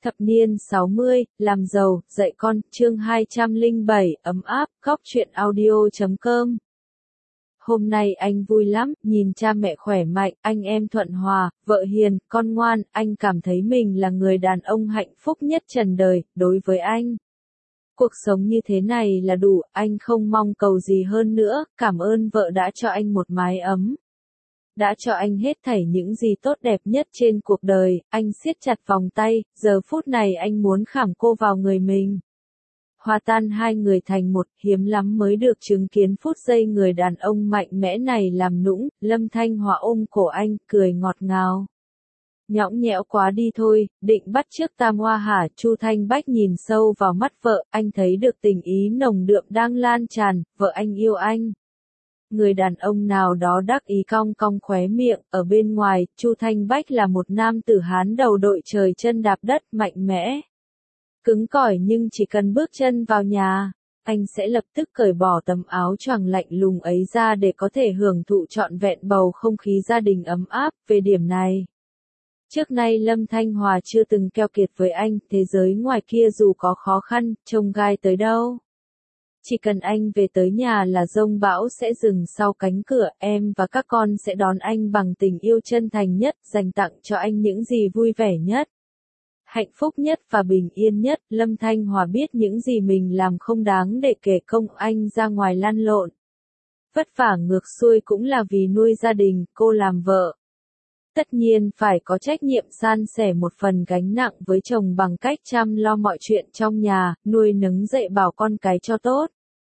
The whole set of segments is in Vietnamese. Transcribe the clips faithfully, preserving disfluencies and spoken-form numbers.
Thập niên sáu mươi, làm giàu, dạy con, chương hai trăm lẻ bảy, ấm áp, góc truyện audio chấm com. Hôm nay anh vui lắm, nhìn cha mẹ khỏe mạnh, anh em thuận hòa, vợ hiền, con ngoan, anh cảm thấy mình là người đàn ông hạnh phúc nhất trần đời, đối với anh. Cuộc sống như thế này là đủ, anh không mong cầu gì hơn nữa, cảm ơn vợ đã cho anh một mái ấm. Đã cho anh hết thảy những gì tốt đẹp nhất trên cuộc đời, anh siết chặt vòng tay, giờ phút này anh muốn khảm cô vào người mình. Hòa tan hai người thành một, hiếm lắm mới được chứng kiến phút giây người đàn ông mạnh mẽ này làm nũng, Lâm Thanh Hòa ôm cổ anh, cười ngọt ngào. Nhõng nhẽo quá đi thôi, định bắt chước Tam Hoa hả? Chu Thanh Bách nhìn sâu vào mắt vợ, anh thấy được tình ý nồng đượm đang lan tràn, vợ anh yêu anh. Người đàn ông nào đó đắc ý cong cong khóe miệng, ở bên ngoài, Chu Thanh Bách là một nam tử Hán đầu đội trời chân đạp đất, mạnh mẽ. Cứng cỏi nhưng chỉ cần bước chân vào nhà, anh sẽ lập tức cởi bỏ tấm áo choàng lạnh lùng ấy ra để có thể hưởng thụ trọn vẹn bầu không khí gia đình ấm áp. Về điểm này, trước nay Lâm Thanh Hòa chưa từng keo kiệt với anh, thế giới ngoài kia dù có khó khăn, chông gai tới đâu. Chỉ cần anh về tới nhà là dông bão sẽ dừng sau cánh cửa, em và các con sẽ đón anh bằng tình yêu chân thành nhất, dành tặng cho anh những gì vui vẻ nhất, hạnh phúc nhất và bình yên nhất. Lâm Thanh Hòa biết những gì mình làm không đáng để kể công anh ra ngoài lăn lộn. Vất vả ngược xuôi cũng là vì nuôi gia đình, cô làm vợ. Tất nhiên phải có trách nhiệm san sẻ một phần gánh nặng với chồng bằng cách chăm lo mọi chuyện trong nhà, nuôi nấng dạy bảo con cái cho tốt.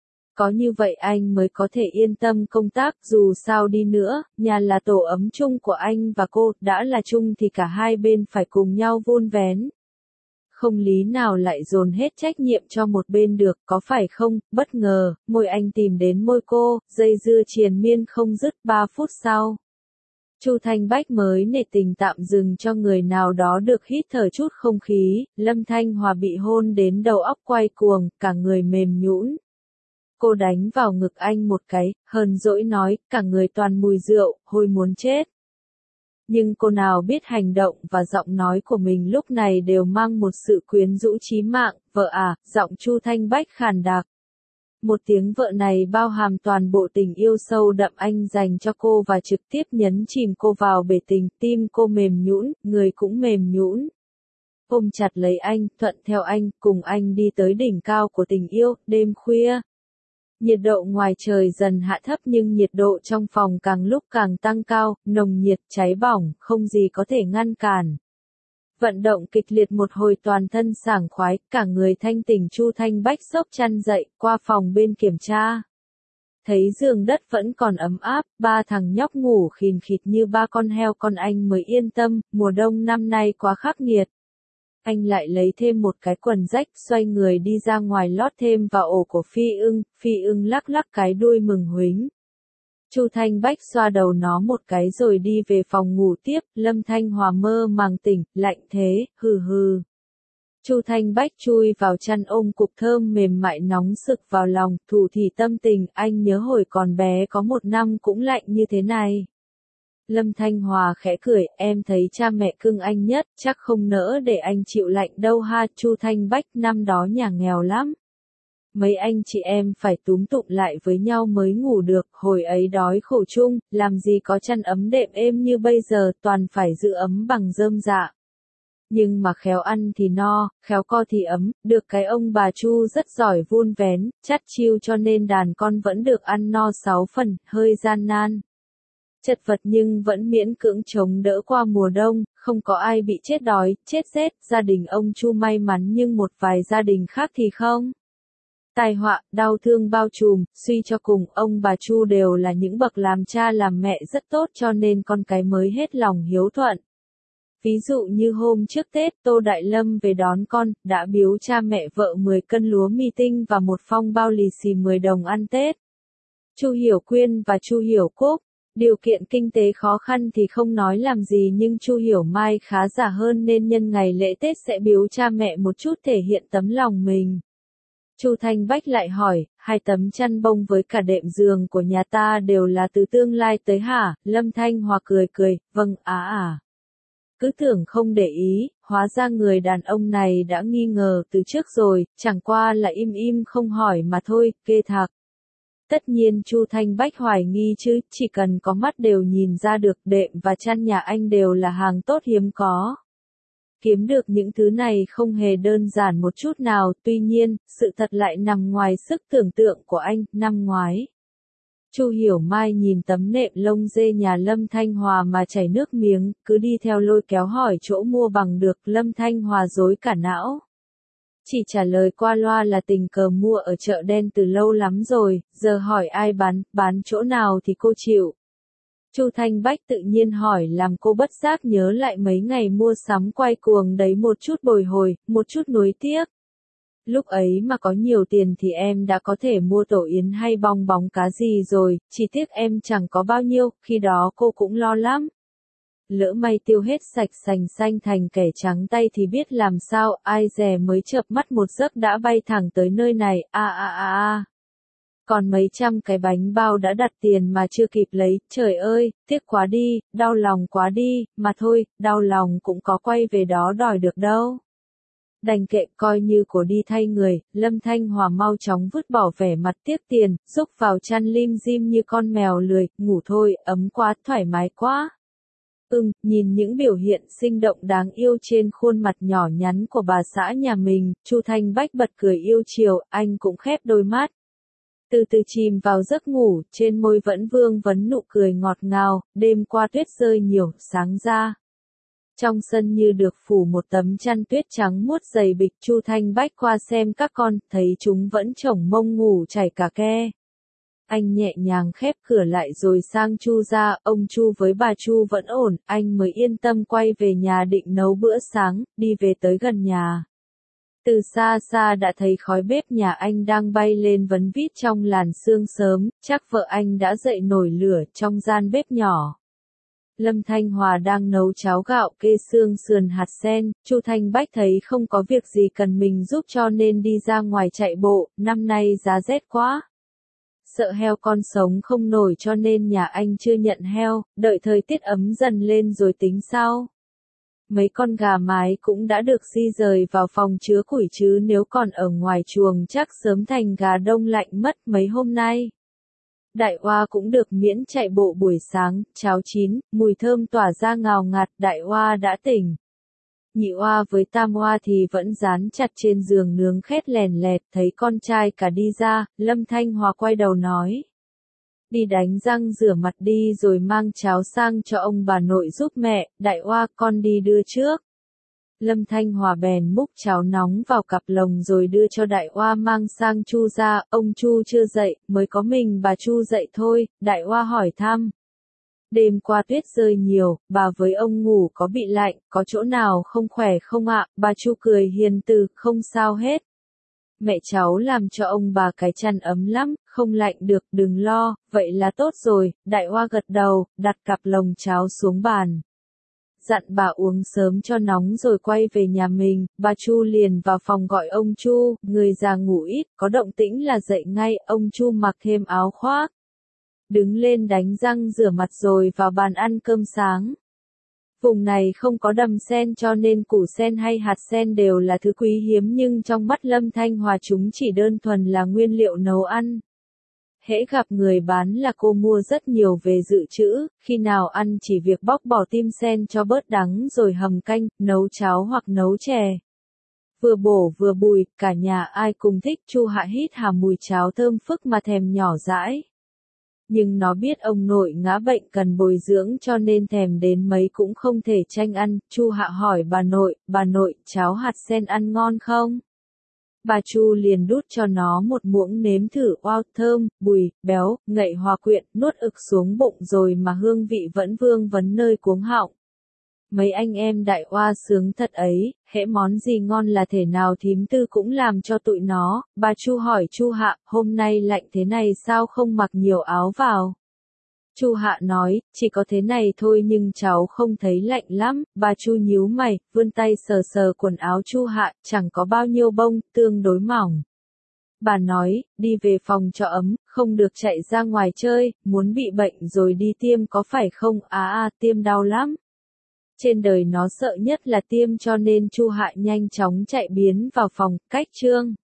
Có như vậy anh mới có thể yên tâm công tác, dù sao đi nữa, nhà là tổ ấm chung của anh và cô, đã là chung thì cả hai bên phải cùng nhau vun vén. Không lý nào lại dồn hết trách nhiệm cho một bên được, có phải không? Bất ngờ, môi anh tìm đến môi cô, dây dưa triền miên không dứt. Ba phút sau, Chu Thanh Bách mới nể tình tạm dừng cho người nào đó được hít thở chút không khí. Lâm Thanh Hòa bị hôn đến đầu óc quay cuồng, cả người mềm nhũn. Cô đánh vào ngực anh một cái, hờn dỗi nói, cả người toàn mùi rượu, hôi muốn chết. Nhưng cô nào biết hành động và giọng nói của mình lúc này đều mang một sự quyến rũ chí mạng. Vợ à, giọng Chu Thanh Bách khàn đặc. Một tiếng vợ này bao hàm toàn bộ tình yêu sâu đậm anh dành cho cô và trực tiếp nhấn chìm cô vào bể tình. Tim cô mềm nhũn, người cũng mềm nhũn. Ôm chặt lấy anh, thuận theo anh, cùng anh đi tới đỉnh cao của tình yêu. Đêm khuya, nhiệt độ ngoài trời dần hạ thấp nhưng nhiệt độ trong phòng càng lúc càng tăng cao, nồng nhiệt, cháy bỏng, không gì có thể ngăn cản. Vận động kịch liệt một hồi toàn thân sảng khoái, cả người thanh tỉnh. Chu Thanh Bách xốc chăn dậy, qua phòng bên kiểm tra. Thấy giường đất vẫn còn ấm áp, ba thằng nhóc ngủ khìn khịt như ba con heo, con anh mới yên tâm. Mùa đông năm nay quá khắc nghiệt. Anh lại lấy thêm một cái quần rách, xoay người đi ra ngoài lót thêm vào ổ của Phi Ưng. Phi Ưng lắc lắc cái đuôi mừng huýnh. Chu Thanh Bách xoa đầu nó một cái rồi đi về phòng ngủ tiếp. Lâm Thanh Hòa mơ màng tỉnh, lạnh thế, hừ hừ. Chu Thanh Bách chui vào chăn ôm cục thơm mềm mại nóng sực vào lòng, thủ thỉ tâm tình. Anh nhớ hồi còn bé có một năm cũng lạnh như thế này. Lâm Thanh Hòa khẽ cười, em thấy cha mẹ cưng anh nhất, chắc không nỡ để anh chịu lạnh đâu ha. Chu Thanh Bách năm đó nhà nghèo lắm. Mấy anh chị em phải túm tụm lại với nhau mới ngủ được, hồi ấy đói khổ chung, làm gì có chăn ấm đệm êm như bây giờ, toàn phải giữ ấm bằng rơm rạ. Nhưng mà khéo ăn thì no, khéo co thì ấm, được cái ông bà Chu rất giỏi vun vén, chắt chiu cho nên đàn con vẫn được ăn no sáu phần, hơi gian nan. Chật vật nhưng vẫn miễn cưỡng chống đỡ qua mùa đông, không có ai bị chết đói, chết rét. Gia đình ông Chu may mắn nhưng một vài gia đình khác thì không. Tai họa, đau thương bao trùm, suy cho cùng, ông bà Chu đều là những bậc làm cha làm mẹ rất tốt cho nên con cái mới hết lòng hiếu thuận. Ví dụ như hôm trước Tết, Tô Đại Lâm về đón con, đã biếu cha mẹ vợ mười cân lúa mì tinh và một phong bao lì xì mười đồng ăn Tết. Chu Hiểu Quyên và Chu Hiểu Cúc, điều kiện kinh tế khó khăn thì không nói làm gì nhưng Chu Hiểu Mai khá giả hơn nên nhân ngày lễ Tết sẽ biếu cha mẹ một chút thể hiện tấm lòng mình. Chu Thanh Bách lại hỏi, hai tấm chăn bông với cả đệm giường của nhà ta đều là từ tương lai tới hả? Lâm Thanh Hòa cười cười, vâng, á à. Cứ tưởng không để ý, hóa ra người đàn ông này đã nghi ngờ từ trước rồi, chẳng qua là im im không hỏi mà thôi, ghê thạc. Tất nhiên Chu Thanh Bách hoài nghi chứ, chỉ cần có mắt đều nhìn ra được đệm và chăn nhà anh đều là hàng tốt hiếm có. Kiếm được những thứ này không hề đơn giản một chút nào, tuy nhiên, sự thật lại nằm ngoài sức tưởng tượng của anh. Năm ngoái, Chu Hiểu Mai nhìn tấm nệm lông dê nhà Lâm Thanh Hòa mà chảy nước miếng, cứ đi theo lôi kéo hỏi chỗ mua bằng được. Lâm Thanh Hòa rối cả não. Chỉ trả lời qua loa là tình cờ mua ở chợ đen từ lâu lắm rồi, giờ hỏi ai bán, bán chỗ nào thì cô chịu. Chu Thanh Bách tự nhiên hỏi làm cô bất giác nhớ lại mấy ngày mua sắm quay cuồng đấy, một chút bồi hồi, một chút nuối tiếc. Lúc ấy mà có nhiều tiền thì em đã có thể mua tổ yến hay bong bóng cá gì rồi, chỉ tiếc em chẳng có bao nhiêu, khi đó cô cũng lo lắm. Lỡ may tiêu hết sạch sành xanh thành kẻ trắng tay thì biết làm sao, ai dè mới chợp mắt một giấc đã bay thẳng tới nơi này, a a a a. Còn mấy trăm cái bánh bao đã đặt tiền mà chưa kịp lấy, trời ơi, tiếc quá đi, đau lòng quá đi, mà thôi, đau lòng cũng có quay về đó đòi được đâu. Đành kệ, coi như của đi thay người. Lâm Thanh Hòa mau chóng vứt bỏ vẻ mặt tiếc tiền, rúc vào chăn lim dim như con mèo lười, ngủ thôi, ấm quá, thoải mái quá. Ừm, nhìn những biểu hiện sinh động đáng yêu trên khuôn mặt nhỏ nhắn của bà xã nhà mình, Chu Thanh Bách bật cười yêu chiều, anh cũng khép đôi mắt. Từ từ chìm vào giấc ngủ, trên môi vẫn vương vấn nụ cười ngọt ngào, đêm qua tuyết rơi nhiều, sáng ra. Trong sân như được phủ một tấm chăn tuyết trắng muốt dày bịch. Chu Thanh Bách qua xem các con, thấy chúng vẫn chổng mông ngủ chảy cả ke. Anh nhẹ nhàng khép cửa lại rồi sang Chu ra, ông Chu với bà Chu vẫn ổn, anh mới yên tâm quay về nhà định nấu bữa sáng, đi về tới gần nhà. Từ xa xa đã thấy khói bếp nhà anh đang bay lên vấn vít trong làn sương sớm, chắc vợ anh đã dậy nổi lửa trong gian bếp nhỏ. Lâm Thanh Hòa đang nấu cháo gạo kê xương sườn hạt sen, Chu Thanh Bách thấy không có việc gì cần mình giúp cho nên đi ra ngoài chạy bộ, năm nay giá rét quá. Sợ heo con sống không nổi cho nên nhà anh chưa nhận heo, đợi thời tiết ấm dần lên rồi tính sau. Mấy con gà mái cũng đã được di rời vào phòng chứa củi chứ nếu còn ở ngoài chuồng chắc sớm thành gà đông lạnh mất mấy hôm nay. Đại Oa cũng được miễn chạy bộ buổi sáng, cháo chín, mùi thơm tỏa ra ngào ngạt, Đại Oa đã tỉnh. Nhị Oa với Tam Oa thì vẫn dán chặt trên giường nướng khét lèn lẹt, thấy con trai cả đi ra, Lâm Thanh Hòa quay đầu nói. Đi đánh răng rửa mặt đi rồi mang cháo sang cho ông bà nội giúp mẹ, Đại Oa con đi đưa trước. Lâm Thanh Hòa bèn múc cháo nóng vào cặp lồng rồi đưa cho Đại Oa mang sang Chu ra, ông Chu chưa dậy, mới có mình bà Chu dậy thôi. Đại Oa hỏi thăm. Đêm qua tuyết rơi nhiều, bà với ông ngủ có bị lạnh, có chỗ nào không khỏe không ạ? Bà Chu cười hiền từ, không sao hết. Mẹ cháu làm cho ông bà cái chăn ấm lắm, không lạnh được, đừng lo, vậy là tốt rồi. Đại Oa gật đầu, đặt cặp lồng cháo xuống bàn. Dặn bà uống sớm cho nóng rồi quay về nhà mình, bà Chu liền vào phòng gọi ông Chu, người già ngủ ít, có động tĩnh là dậy ngay, ông Chu mặc thêm áo khoác. Đứng lên đánh răng rửa mặt rồi vào bàn ăn cơm sáng. Vùng này không có đầm sen cho nên củ sen hay hạt sen đều là thứ quý hiếm nhưng trong mắt Lâm Thanh Hòa chúng chỉ đơn thuần là nguyên liệu nấu ăn. Hễ gặp người bán là cô mua rất nhiều về dự trữ, khi nào ăn chỉ việc bóc bỏ tim sen cho bớt đắng rồi hầm canh, nấu cháo hoặc nấu chè. Vừa bổ vừa bùi, cả nhà ai cùng thích. Chu Hạ hít hà mùi cháo thơm phức mà thèm nhỏ dãi. Nhưng nó biết ông nội ngã bệnh cần bồi dưỡng cho nên thèm đến mấy cũng không thể tranh ăn. Chu Hạ hỏi bà nội, bà nội, cháo hạt sen ăn ngon không? Bà Chu liền đút cho nó một muỗng nếm thử, wow, thơm, bùi, béo, ngậy hòa quyện, nuốt ực xuống bụng rồi mà hương vị vẫn vương vấn nơi cuống họng. Mấy anh em Đại Oa sướng thật ấy, hễ món gì ngon là thể nào thím tư cũng làm cho tụi nó. Bà Chu hỏi Chu Hạ, hôm nay lạnh thế này sao không mặc nhiều áo vào? Chu Hạ nói, chỉ có thế này thôi nhưng cháu không thấy lạnh lắm. Bà Chu nhíu mày, vươn tay sờ sờ quần áo Chu Hạ, chẳng có bao nhiêu bông, tương đối mỏng. Bà nói, đi về phòng cho ấm, không được chạy ra ngoài chơi, muốn bị bệnh rồi đi tiêm có phải không? À à, tiêm đau lắm. trên đời nó sợ nhất là tiêm cho nên Chu Hại nhanh chóng chạy biến vào phòng, cách Trương